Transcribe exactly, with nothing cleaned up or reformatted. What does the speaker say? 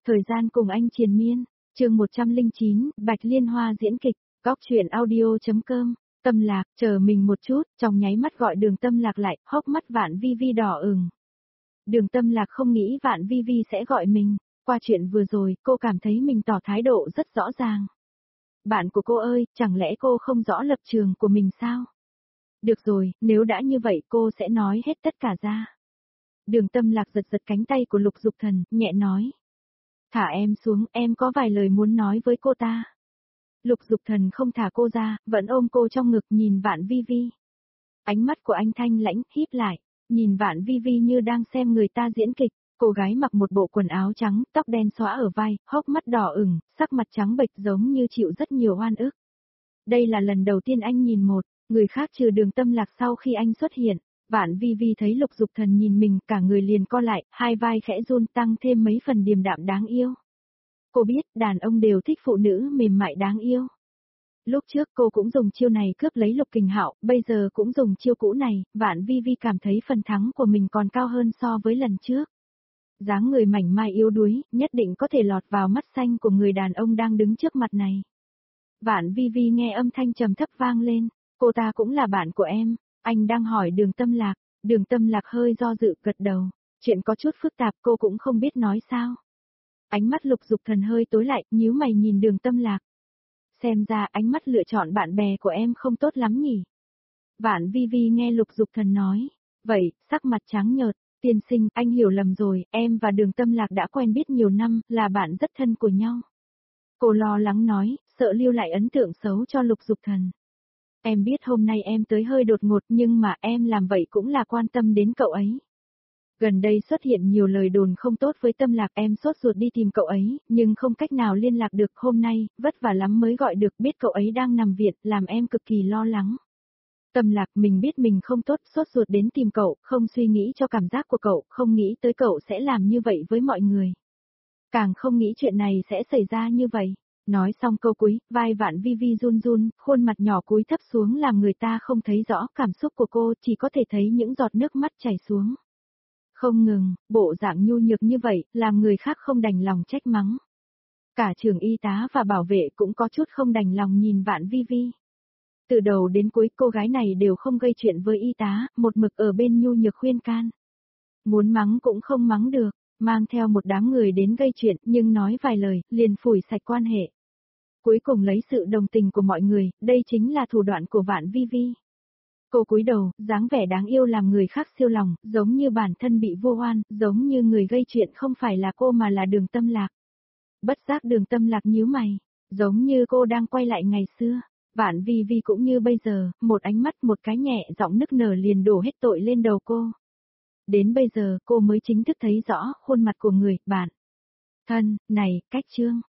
Thời gian cùng anh triền miên, chương một trăm lẻ chín, Bạch Liên Hoa diễn kịch, góc truyện audio.com, Tâm Lạc, chờ mình một chút, trong nháy mắt gọi Đường Tâm Lạc lại, hốc mắt Vạn Vi Vi đỏ ửng. Đường Tâm Lạc không nghĩ Vạn Vi Vi sẽ gọi mình, qua chuyện vừa rồi, cô cảm thấy mình tỏ thái độ rất rõ ràng. Bạn của cô ơi, chẳng lẽ cô không rõ lập trường của mình sao? Được rồi, nếu đã như vậy cô sẽ nói hết tất cả ra. Đường Tâm Lạc giật giật cánh tay của Lục Dục Thần, nhẹ nói. Thả em xuống, em có vài lời muốn nói với cô ta. Lục Dục Thần không thả cô ra, vẫn ôm cô trong ngực nhìn Vạn Vi Vi. Ánh mắt của anh thanh lãnh, híp lại, nhìn Vạn Vi Vi như đang xem người ta diễn kịch. Cô gái mặc một bộ quần áo trắng, tóc đen xõa ở vai, hốc mắt đỏ ửng, sắc mặt trắng bệch giống như chịu rất nhiều oan ức. Đây là lần đầu tiên anh nhìn một người khác trừ Đường Tâm Lạc sau khi anh xuất hiện. Vạn Vi Vi thấy Lục Dục Thần nhìn mình, cả người liền co lại, hai vai khẽ run, tăng thêm mấy phần điềm đạm đáng yêu. Cô biết, đàn ông đều thích phụ nữ mềm mại đáng yêu. Lúc trước cô cũng dùng chiêu này cướp lấy Lục Kình Hạo, bây giờ cũng dùng chiêu cũ này, Vạn Vi Vi cảm thấy phần thắng của mình còn cao hơn so với lần trước. Dáng người mảnh mai yếu đuối, nhất định có thể lọt vào mắt xanh của người đàn ông đang đứng trước mặt này. Vạn Vi Vi nghe âm thanh trầm thấp vang lên, cô ta cũng là bạn của em. Anh đang hỏi Đường Tâm Lạc, Đường Tâm Lạc hơi do dự gật đầu, chuyện có chút phức tạp cô cũng không biết nói sao. Ánh mắt Lục Dục Thần hơi tối lại, nhíu mày nhìn Đường Tâm Lạc. Xem ra ánh mắt lựa chọn bạn bè của em không tốt lắm nhỉ. Vạn Vi Vi nghe Lục Dục Thần nói, vậy, sắc mặt trắng nhợt, tiên sinh, anh hiểu lầm rồi, em và Đường Tâm Lạc đã quen biết nhiều năm, là bạn rất thân của nhau. Cô lo lắng nói, sợ lưu lại ấn tượng xấu cho Lục Dục Thần. Em biết hôm nay em tới hơi đột ngột nhưng mà em làm vậy cũng là quan tâm đến cậu ấy. Gần đây xuất hiện nhiều lời đồn không tốt với Tâm Lạc, em sốt ruột đi tìm cậu ấy, nhưng không cách nào liên lạc được. Hôm nay, vất vả lắm mới gọi được, biết cậu ấy đang nằm viện, làm em cực kỳ lo lắng. Tâm Lạc, mình biết mình không tốt, sốt ruột đến tìm cậu, không suy nghĩ cho cảm giác của cậu, không nghĩ tới cậu sẽ làm như vậy với mọi người. Càng không nghĩ chuyện này sẽ xảy ra như vậy. Nói xong câu cuối, vai Vạn Vi Vi run run, khuôn mặt nhỏ cúi thấp xuống làm người ta không thấy rõ cảm xúc của cô, chỉ có thể thấy những giọt nước mắt chảy xuống. Không ngừng, bộ dạng nhu nhược như vậy, làm người khác không đành lòng trách mắng. Cả trưởng y tá và bảo vệ cũng có chút không đành lòng nhìn Vạn Vi Vi. Từ đầu đến cuối cô gái này đều không gây chuyện với y tá, một mực ở bên nhu nhược khuyên can. Muốn mắng cũng không mắng được, mang theo một đám người đến gây chuyện nhưng nói vài lời, liền phủi sạch quan hệ. Cuối cùng lấy sự đồng tình của mọi người, đây chính là thủ đoạn của Vạn Vi Vi. Cô cúi đầu, dáng vẻ đáng yêu làm người khác siêu lòng, giống như bản thân bị vô oan, giống như người gây chuyện không phải là cô mà là Đường Tâm Lạc. Bất giác Đường Tâm Lạc nhíu mày, giống như cô đang quay lại ngày xưa. Vạn Vi Vi cũng như bây giờ, một ánh mắt một cái nhẹ giọng nức nở liền đổ hết tội lên đầu cô. Đến bây giờ cô mới chính thức thấy rõ khuôn mặt của người, bạn thân, này, cách Trương.